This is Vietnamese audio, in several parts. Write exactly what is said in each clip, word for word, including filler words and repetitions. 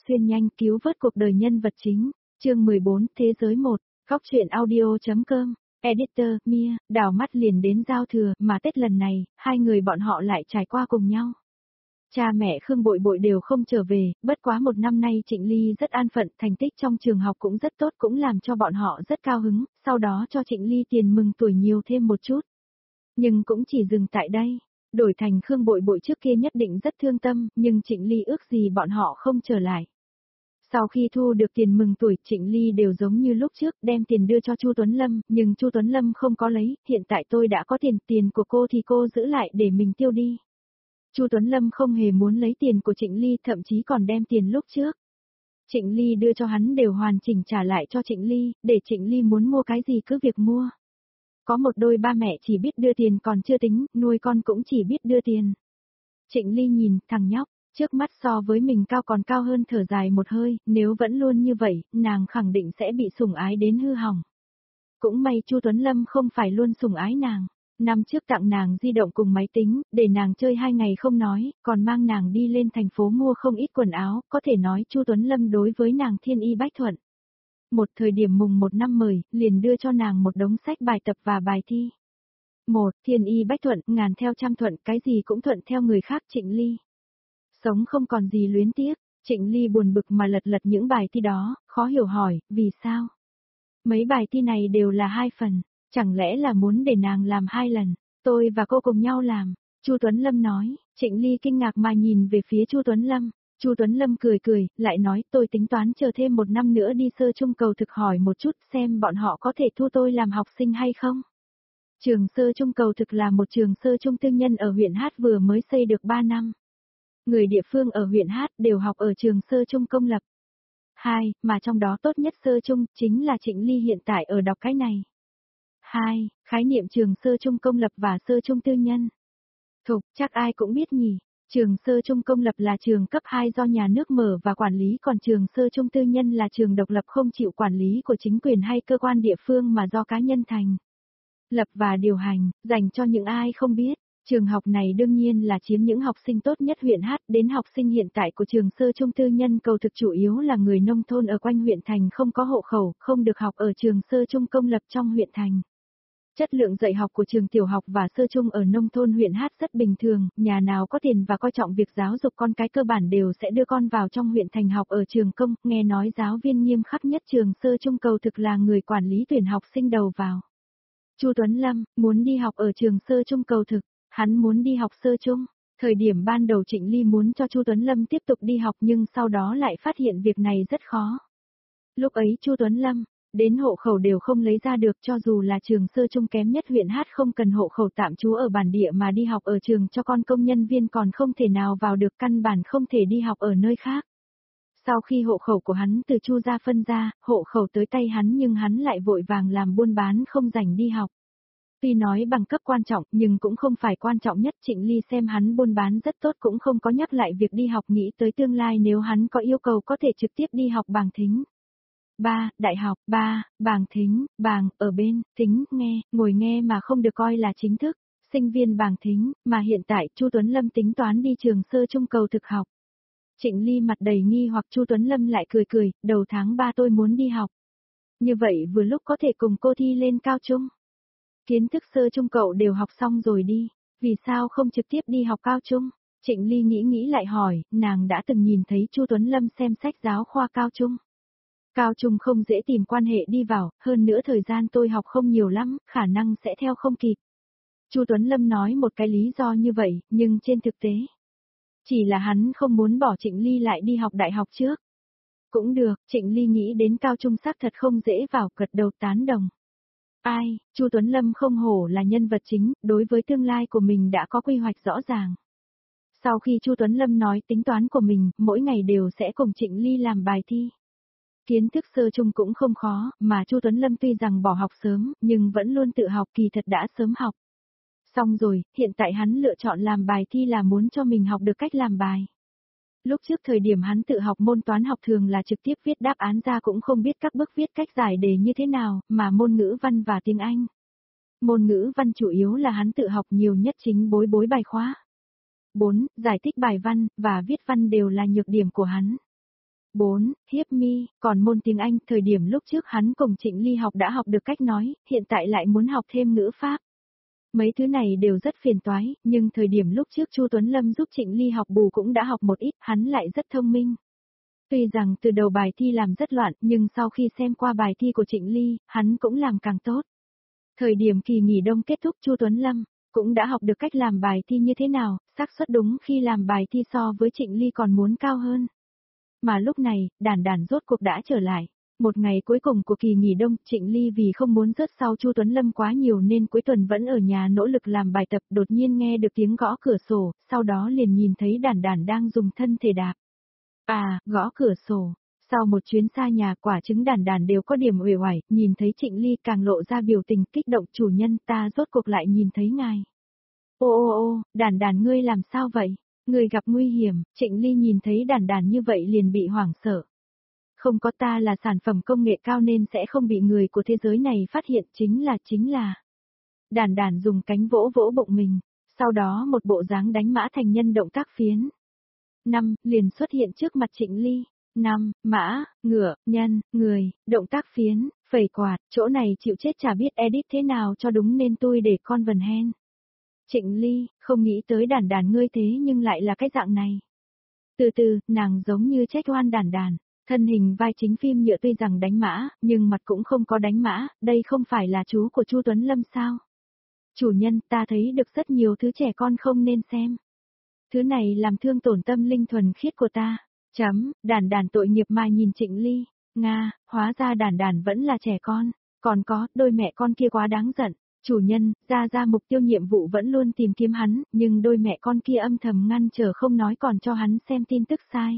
xuyên nhanh cứu vớt cuộc đời nhân vật chính. Chương mười bốn, Thế giới một, Góc truyện audio.com, Editor, Mia, đảo mắt liền đến giao thừa, mà Tết lần này, hai người bọn họ lại trải qua cùng nhau. Cha mẹ Khương Bội Bội đều không trở về, bất quá một năm nay Trịnh Ly rất an phận, thành tích trong trường học cũng rất tốt, cũng làm cho bọn họ rất cao hứng, sau đó cho Trịnh Ly tiền mừng tuổi nhiều thêm một chút. Nhưng cũng chỉ dừng tại đây, đổi thành Khương Bội Bội trước kia nhất định rất thương tâm, nhưng Trịnh Ly ước gì bọn họ không trở lại. Sau khi thu được tiền mừng tuổi, Trịnh Ly đều giống như lúc trước, đem tiền đưa cho Chu Tuấn Lâm, nhưng Chu Tuấn Lâm không có lấy, hiện tại tôi đã có tiền, tiền của cô thì cô giữ lại để mình tiêu đi. Chu Tuấn Lâm không hề muốn lấy tiền của Trịnh Ly, thậm chí còn đem tiền lúc trước Trịnh Ly đưa cho hắn đều hoàn chỉnh trả lại cho Trịnh Ly, để Trịnh Ly muốn mua cái gì cứ việc mua. Có một đôi ba mẹ chỉ biết đưa tiền còn chưa tính, nuôi con cũng chỉ biết đưa tiền. Trịnh Ly nhìn, thằng nhóc, trước mắt so với mình cao còn cao hơn, thở dài một hơi, nếu vẫn luôn như vậy, nàng khẳng định sẽ bị sủng ái đến hư hỏng. Cũng may Chu Tuấn Lâm không phải luôn sủng ái nàng. Năm trước tặng nàng di động cùng máy tính, để nàng chơi hai ngày không nói, còn mang nàng đi lên thành phố mua không ít quần áo, có thể nói Chu Tuấn Lâm đối với nàng thiên y bách thuận. Một thời điểm mùng một năm mười, liền đưa cho nàng một đống sách bài tập và bài thi. Một, thiên y bách thuận, ngàn theo trăm thuận, cái gì cũng thuận theo người khác. Trịnh Ly sống không còn gì luyến tiếc. Trịnh Ly buồn bực mà lật lật những bài thi đó, khó hiểu hỏi, vì sao? Mấy bài thi này đều là hai phần. Chẳng lẽ là muốn để nàng làm hai lần, tôi và cô cùng nhau làm, Chu Tuấn Lâm nói. Trịnh Ly kinh ngạc mà nhìn về phía Chu Tuấn Lâm, Chu Tuấn Lâm cười cười, lại nói tôi tính toán chờ thêm một năm nữa đi sơ trung cầu thực hỏi một chút xem bọn họ có thể thu tôi làm học sinh hay không. Trường sơ trung cầu thực là một trường sơ trung tư nhân ở huyện Hát vừa mới xây được ba năm. Người địa phương ở huyện Hát đều học ở trường sơ trung công lập. Hai, mà trong đó tốt nhất sơ trung chính là Trịnh Ly hiện tại ở đọc cái này. Hai, khái niệm trường sơ trung công lập và sơ trung tư nhân. Thục, chắc ai cũng biết nhỉ, trường sơ trung công lập là trường cấp hai do nhà nước mở và quản lý, còn trường sơ trung tư nhân là trường độc lập không chịu quản lý của chính quyền hay cơ quan địa phương mà do cá nhân thành lập và điều hành, dành cho những ai không biết. Trường học này đương nhiên là chiếm những học sinh tốt nhất huyện Hát, đến học sinh hiện tại của trường sơ trung tư nhân cầu thực chủ yếu là người nông thôn ở quanh huyện thành không có hộ khẩu, không được học ở trường sơ trung công lập trong huyện thành. Chất lượng dạy học của trường tiểu học và sơ trung ở nông thôn huyện Hát rất bình thường, nhà nào có tiền và coi trọng việc giáo dục con cái cơ bản đều sẽ đưa con vào trong huyện thành học ở trường công, nghe nói giáo viên nghiêm khắc nhất trường sơ trung cầu thực là người quản lý tuyển học sinh đầu vào. Chu Tuấn Lâm, muốn đi học ở trường sơ trung cầu thực, hắn muốn đi học sơ trung. Thời điểm ban đầu Trịnh Ly muốn cho Chu Tuấn Lâm tiếp tục đi học nhưng sau đó lại phát hiện việc này rất khó. Lúc ấy Chu Tuấn Lâm đến hộ khẩu đều không lấy ra được, cho dù là trường sơ trung kém nhất huyện Hát không cần hộ khẩu tạm trú ở bản địa mà đi học ở trường cho con công nhân viên còn không thể nào vào được, căn bản không thể đi học ở nơi khác. Sau khi hộ khẩu của hắn từ Chu gia phân ra, hộ khẩu tới tay hắn nhưng hắn lại vội vàng làm buôn bán không rảnh đi học. Tuy nói bằng cấp quan trọng nhưng cũng không phải quan trọng nhất. Trịnh Ly xem hắn buôn bán rất tốt cũng không có nhắc lại việc đi học, nghĩ tới tương lai nếu hắn có yêu cầu có thể trực tiếp đi học bảng thính. Ba, đại học, ba, bảng thính, bảng, ở bên, thính, nghe, ngồi nghe mà không được coi là chính thức, sinh viên bảng thính, mà hiện tại Chu Tuấn Lâm tính toán đi trường sơ trung cầu thực học. Trịnh Ly mặt đầy nghi hoặc, Chu Tuấn Lâm lại cười cười, đầu tháng ba tôi muốn đi học. Như vậy vừa lúc có thể cùng cô thi lên cao trung. Kiến thức sơ trung cậu đều học xong rồi đi, vì sao không trực tiếp đi học cao trung? Trịnh Ly nghĩ nghĩ lại hỏi, nàng đã từng nhìn thấy Chu Tuấn Lâm xem sách giáo khoa cao trung. Cao trung không dễ tìm quan hệ đi vào, hơn nữa thời gian tôi học không nhiều lắm, khả năng sẽ theo không kịp. Chu Tuấn Lâm nói một cái lý do như vậy, nhưng trên thực tế, chỉ là hắn không muốn bỏ Trịnh Ly lại đi học đại học trước. Cũng được, Trịnh Ly nghĩ đến cao trung xác thật không dễ vào, gật đầu tán đồng. Ai, Chu Tuấn Lâm không hổ là nhân vật chính, đối với tương lai của mình đã có quy hoạch rõ ràng. Sau khi Chu Tuấn Lâm nói tính toán của mình, mỗi ngày đều sẽ cùng Trịnh Ly làm bài thi. Kiến thức sơ trung cũng không khó, mà Chu Tuấn Lâm tuy rằng bỏ học sớm, nhưng vẫn luôn tự học, kỳ thật đã sớm học. Xong rồi, hiện tại hắn lựa chọn làm bài thi là muốn cho mình học được cách làm bài. Lúc trước thời điểm hắn tự học môn toán học thường là trực tiếp viết đáp án ra cũng không biết các bước viết cách giải đề như thế nào, mà môn ngữ văn và tiếng Anh. Môn ngữ văn chủ yếu là hắn tự học nhiều nhất, chính bối bối bài khóa. bốn. Giải thích bài văn, và viết văn đều là nhược điểm của hắn. bốn. Hiếp mi, còn môn tiếng Anh, thời điểm lúc trước hắn cùng Trịnh Ly học đã học được cách nói, hiện tại lại muốn học thêm ngữ pháp. Mấy thứ này đều rất phiền toái, nhưng thời điểm lúc trước Chu Tuấn Lâm giúp Trịnh Ly học bù cũng đã học một ít, hắn lại rất thông minh. Tuy rằng từ đầu bài thi làm rất loạn, nhưng sau khi xem qua bài thi của Trịnh Ly, hắn cũng làm càng tốt. Thời điểm kỳ nghỉ đông kết thúc, Chu Tuấn Lâm cũng đã học được cách làm bài thi như thế nào, xác suất đúng khi làm bài thi so với Trịnh Ly còn muốn cao hơn. Mà lúc này, Đản Đản rốt cuộc đã trở lại. Một ngày cuối cùng của kỳ nghỉ đông, Trịnh Ly vì không muốn rớt sau Chu Tuấn Lâm quá nhiều nên cuối tuần vẫn ở nhà nỗ lực làm bài tập, đột nhiên nghe được tiếng gõ cửa sổ, sau đó liền nhìn thấy Đản Đản đang dùng thân thể đạp. À, gõ cửa sổ. Sau một chuyến xa nhà, quả trứng Đản Đản đều có điểm uể oải, nhìn thấy Trịnh Ly càng lộ ra biểu tình kích động, chủ nhân, ta rốt cuộc lại nhìn thấy ngài. Ô ô ô, Đản Đản ngươi làm sao vậy? Ngươi gặp nguy hiểm. Trịnh Ly nhìn thấy Đản Đản như vậy liền bị hoảng sợ. Không có, ta là sản phẩm công nghệ cao nên sẽ không bị người của thế giới này phát hiện, chính là chính là. Đản Đản dùng cánh vỗ vỗ bụng mình, sau đó một bộ dáng đánh mã thành nhân động tác phiến. Năm, liền xuất hiện trước mặt Trịnh Ly. Năm, mã, ngựa, nhân, người, động tác phiến, phẩy quạt, chỗ này chịu chết chả biết edit thế nào cho đúng nên tôi để con vần hen. Trịnh Ly, không nghĩ tới Đản Đản ngươi thế nhưng lại là cái dạng này. Từ từ, nàng giống như trách oan Đản Đản. Thân hình vai chính phim nhựa tuy rằng đánh mã, nhưng mặt cũng không có đánh mã, đây không phải là chú của Chu Tuấn Lâm sao? Chủ nhân, ta thấy được rất nhiều thứ trẻ con không nên xem. Thứ này làm thương tổn tâm linh thuần khiết của ta. Chấm, Đản Đản tội nghiệp mà nhìn Trịnh Ly. Nga, hóa ra Đản Đản vẫn là trẻ con. Còn có, đôi mẹ con kia quá đáng giận. Chủ nhân, ra ra mục tiêu nhiệm vụ vẫn luôn tìm kiếm hắn, nhưng đôi mẹ con kia âm thầm ngăn trở không nói còn cho hắn xem tin tức sai.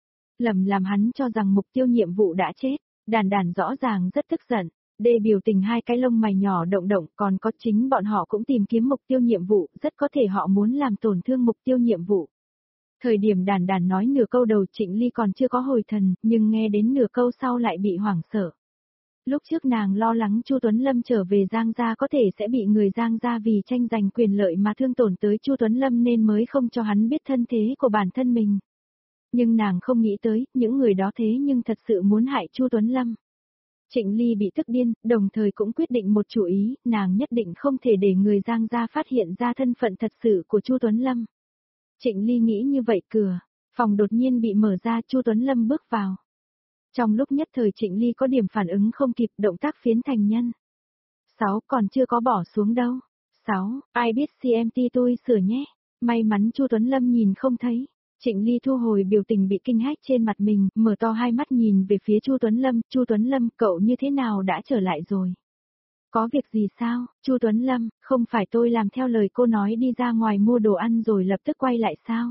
Lầm làm hắn cho rằng mục tiêu nhiệm vụ đã chết, Đản Đản rõ ràng rất tức giận, đê biểu tình hai cái lông mày nhỏ động động, còn có chính bọn họ cũng tìm kiếm mục tiêu nhiệm vụ, rất có thể họ muốn làm tổn thương mục tiêu nhiệm vụ. Thời điểm Đản Đản nói nửa câu đầu Trịnh Ly còn chưa có hồi thần, nhưng nghe đến nửa câu sau lại bị hoảng sợ. Lúc trước nàng lo lắng Chu Tuấn Lâm trở về Giang gia có thể sẽ bị người Giang gia vì tranh giành quyền lợi mà thương tổn tới Chu Tuấn Lâm nên mới không cho hắn biết thân thế của bản thân mình. Nhưng nàng không nghĩ tới, những người đó thế nhưng thật sự muốn hại Chu Tuấn Lâm. Trịnh Ly bị tức điên, đồng thời cũng quyết định một chủ ý, nàng nhất định không thể để người Giang gia phát hiện ra thân phận thật sự của Chu Tuấn Lâm. Trịnh Ly nghĩ như vậy, cửa phòng đột nhiên bị mở ra, Chu Tuấn Lâm bước vào. Trong lúc nhất thời Trịnh Ly có điểm phản ứng không kịp, động tác phiến thành nhân. sáu. Còn chưa có bỏ xuống đâu. sáu. Ai biết xê em tê tôi sửa nhé. May mắn Chu Tuấn Lâm nhìn không thấy. Trịnh Ly thu hồi biểu tình bị kinh hách trên mặt mình, mở to hai mắt nhìn về phía Chu Tuấn Lâm. Chu Tuấn Lâm, cậu như thế nào đã trở lại rồi? Có việc gì sao? Chu Tuấn Lâm, không phải tôi làm theo lời cô nói đi ra ngoài mua đồ ăn rồi lập tức quay lại sao?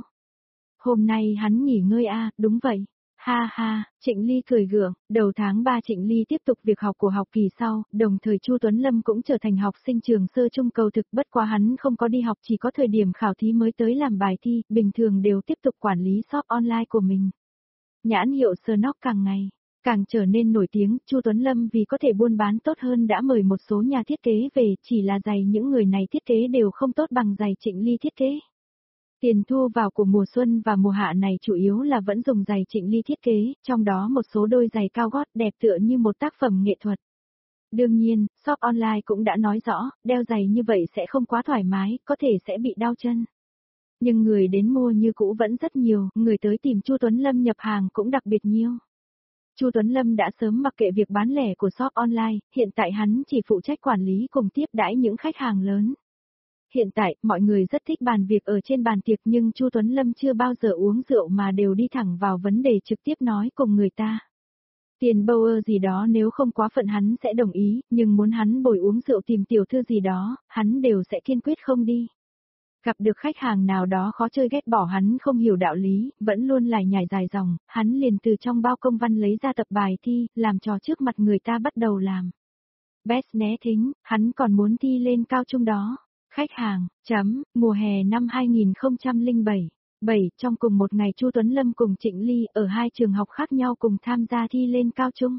Hôm nay hắn nghỉ ngơi à, đúng vậy. Ha ha, Trịnh Ly cười gượng, đầu tháng ba Trịnh Ly tiếp tục việc học của học kỳ sau, đồng thời Chu Tuấn Lâm cũng trở thành học sinh trường sơ trung cầu thực, bất quá hắn không có đi học, chỉ có thời điểm khảo thí mới tới làm bài thi, bình thường đều tiếp tục quản lý shop online của mình. Nhãn hiệu Snock càng ngày càng trở nên nổi tiếng, Chu Tuấn Lâm vì có thể buôn bán tốt hơn đã mời một số nhà thiết kế về, chỉ là giày những người này thiết kế đều không tốt bằng giày Trịnh Ly thiết kế. Tiền thu vào của mùa xuân và mùa hạ này chủ yếu là vẫn dùng giày Trịnh Ly thiết kế, trong đó một số đôi giày cao gót đẹp tựa như một tác phẩm nghệ thuật. Đương nhiên, shop online cũng đã nói rõ, đeo giày như vậy sẽ không quá thoải mái, có thể sẽ bị đau chân. Nhưng người đến mua như cũ vẫn rất nhiều, người tới tìm Chu Tuấn Lâm nhập hàng cũng đặc biệt nhiều. Chu Tuấn Lâm đã sớm mặc kệ việc bán lẻ của shop online, hiện tại hắn chỉ phụ trách quản lý cùng tiếp đãi những khách hàng lớn. Hiện tại, mọi người rất thích bàn việc ở trên bàn tiệc nhưng Chu Tuấn Lâm chưa bao giờ uống rượu mà đều đi thẳng vào vấn đề trực tiếp nói cùng người ta. Tiền Bauer gì đó nếu không quá phận hắn sẽ đồng ý, nhưng muốn hắn bồi uống rượu tìm tiểu thư gì đó, hắn đều sẽ kiên quyết không đi. Gặp được khách hàng nào đó khó chơi ghét bỏ hắn không hiểu đạo lý, vẫn luôn lải nhải dài dòng, hắn liền từ trong bao công văn lấy ra tập bài thi, làm trò trước mặt người ta bắt đầu làm. Best né thính, hắn còn muốn thi lên cao trung đó. Khách hàng, chấm, mùa hè năm hai nghìn không trăm lẻ bảy. bảy. Trong cùng một ngày Chu Tuấn Lâm cùng Trịnh Ly ở hai trường học khác nhau cùng tham gia thi lên cao trung.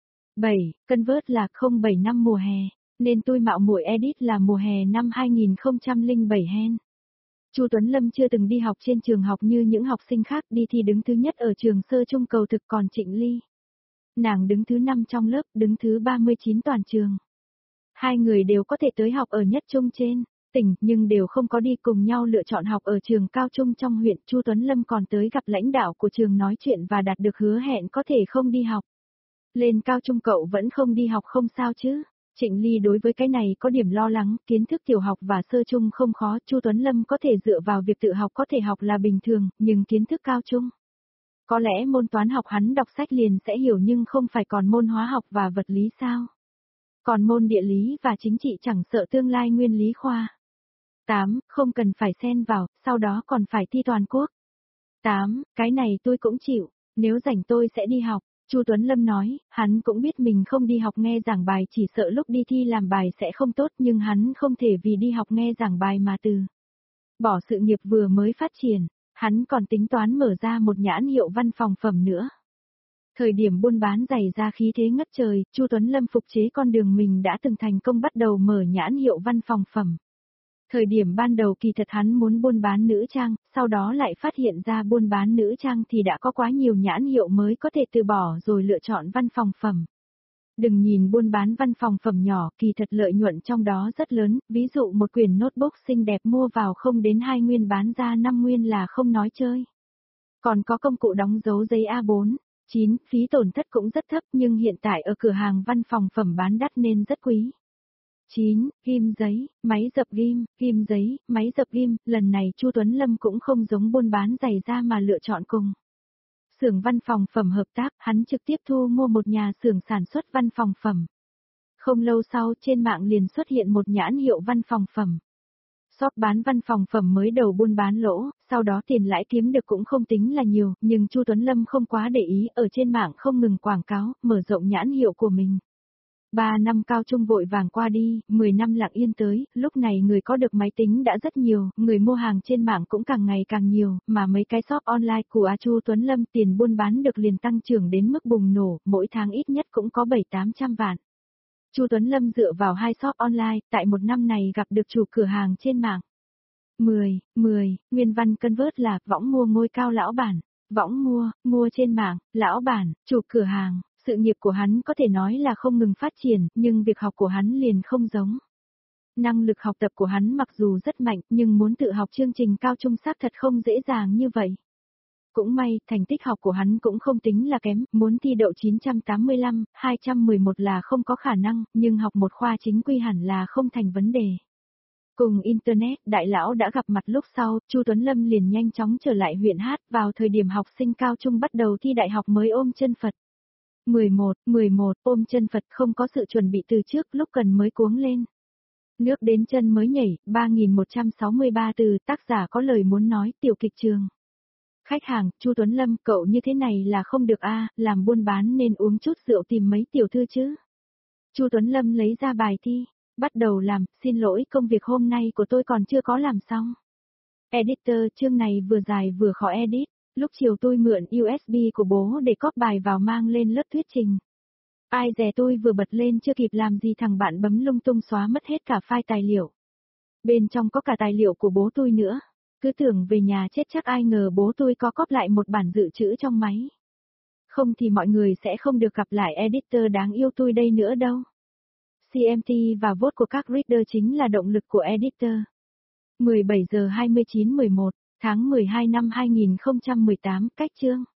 bảy. Convert là không bảy năm mùa hè, nên tôi mạo muội edit là mùa hè năm hai nghìn không trăm lẻ bảy hen. Chu Tuấn Lâm chưa từng đi học trên trường học như những học sinh khác, đi thi đứng thứ nhất ở trường sơ trung cầu thực, còn Trịnh Ly. Nàng đứng thứ năm trong lớp, đứng thứ ba mươi chín toàn trường. Hai người đều có thể tới học ở nhất trung trên tỉnh, nhưng đều không có đi cùng nhau lựa chọn học ở trường cao trung trong huyện. Chu Tuấn Lâm còn tới gặp lãnh đạo của trường nói chuyện và đạt được hứa hẹn có thể không đi học. Lên cao trung cậu vẫn không đi học không sao chứ? Trịnh Ly đối với cái này có điểm lo lắng, kiến thức tiểu học và sơ trung không khó, Chu Tuấn Lâm có thể dựa vào việc tự học có thể học là bình thường, nhưng kiến thức cao trung. Có lẽ môn toán học hắn đọc sách liền sẽ hiểu, nhưng không phải còn môn hóa học và vật lý sao? Còn môn địa lý và chính trị chẳng sợ tương lai nguyên lý khoa. tám. Không cần phải xen vào, sau đó còn phải thi toàn quốc. tám. Cái này tôi cũng chịu, nếu rảnh tôi sẽ đi học. Chu Tuấn Lâm nói, hắn cũng biết mình không đi học nghe giảng bài chỉ sợ lúc đi thi làm bài sẽ không tốt, nhưng hắn không thể vì đi học nghe giảng bài mà từ bỏ sự nghiệp vừa mới phát triển, hắn còn tính toán mở ra một nhãn hiệu văn phòng phẩm nữa. Thời điểm buôn bán giày ra khí thế ngất trời, Chu Tuấn Lâm phục chế con đường mình đã từng thành công, bắt đầu mở nhãn hiệu văn phòng phẩm. Thời điểm ban đầu kỳ thật hắn muốn buôn bán nữ trang, sau đó lại phát hiện ra buôn bán nữ trang thì đã có quá nhiều nhãn hiệu mới có thể từ bỏ rồi lựa chọn văn phòng phẩm. Đừng nhìn buôn bán văn phòng phẩm nhỏ, kỳ thật lợi nhuận trong đó rất lớn, ví dụ một quyển notebook xinh đẹp mua vào không đến hai nguyên bán ra năm nguyên là không nói chơi. Còn có công cụ đóng dấu giấy A bốn. chín. Phí tổn thất cũng rất thấp nhưng hiện tại ở cửa hàng văn phòng phẩm bán đắt nên rất quý. chín. Ghim giấy, máy dập ghim, ghim giấy, máy dập ghim, lần này Chu Tuấn Lâm cũng không giống buôn bán giày da mà lựa chọn cùng xưởng văn phòng phẩm hợp tác, hắn trực tiếp thu mua một nhà xưởng sản xuất văn phòng phẩm. Không lâu sau trên mạng liền xuất hiện một nhãn hiệu văn phòng phẩm. Shop bán văn phòng phẩm mới đầu buôn bán lỗ, sau đó tiền lãi kiếm được cũng không tính là nhiều, nhưng Chu Tuấn Lâm không quá để ý, ở trên mạng không ngừng quảng cáo, mở rộng nhãn hiệu của mình. Ba năm cao trung vội vàng qua đi, mười năm lặng yên tới, lúc này người có được máy tính đã rất nhiều, người mua hàng trên mạng cũng càng ngày càng nhiều, mà mấy cái shop online của A Chu Tuấn Lâm tiền buôn bán được liền tăng trưởng đến mức bùng nổ, mỗi tháng ít nhất cũng có bảy tám trăm vạn. Chu Tuấn Lâm dựa vào hai shop online, tại một năm này gặp được chủ cửa hàng trên mạng. mười, mười, nguyên văn cân vớt là, võng mua ngôi cao lão bản, võng mua, mua trên mạng, lão bản, chủ cửa hàng. Sự nghiệp của hắn có thể nói là không ngừng phát triển, nhưng việc học của hắn liền không giống. Năng lực học tập của hắn mặc dù rất mạnh, nhưng muốn tự học chương trình cao trung xác thật không dễ dàng như vậy. Cũng may, thành tích học của hắn cũng không tính là kém, muốn thi đậu chín trăm tám mươi lăm, hai trăm mười một là không có khả năng, nhưng học một khoa chính quy hẳn là không thành vấn đề. Cùng Internet, đại lão đã gặp mặt lúc sau, Chu Tuấn Lâm liền nhanh chóng trở lại huyện Hát, vào thời điểm học sinh cao trung bắt đầu thi đại học mới ôm chân Phật. mười một, mười một, ôm chân Phật không có sự chuẩn bị từ trước, lúc cần mới cuống lên. Nước đến chân mới nhảy, ba nghìn một trăm sáu mươi ba từ, tác giả có lời muốn nói, tiểu kịch trường. Khách hàng, Chu Tuấn Lâm, cậu như thế này là không được a, làm buôn bán nên uống chút rượu tìm mấy tiểu thư chứ. Chu Tuấn Lâm lấy ra bài thi, bắt đầu làm, xin lỗi công việc hôm nay của tôi còn chưa có làm xong. Editor, chương này vừa dài vừa khó edit. Lúc chiều tôi mượn u ét bê của bố để cóp bài vào mang lên lớp thuyết trình. Ai dè tôi vừa bật lên chưa kịp làm gì thằng bạn bấm lung tung xóa mất hết cả file tài liệu. Bên trong có cả tài liệu của bố tôi nữa. Cứ tưởng về nhà chết chắc, ai ngờ bố tôi có cóp lại một bản dự trữ trong máy. Không thì mọi người sẽ không được gặp lại editor đáng yêu tôi đây nữa đâu. xê em tê và vote của các reader chính là động lực của editor. mười bảy giờ hai mươi chín mười một. Tháng mười hai năm hai nghìn không trăm mười tám, cách chương.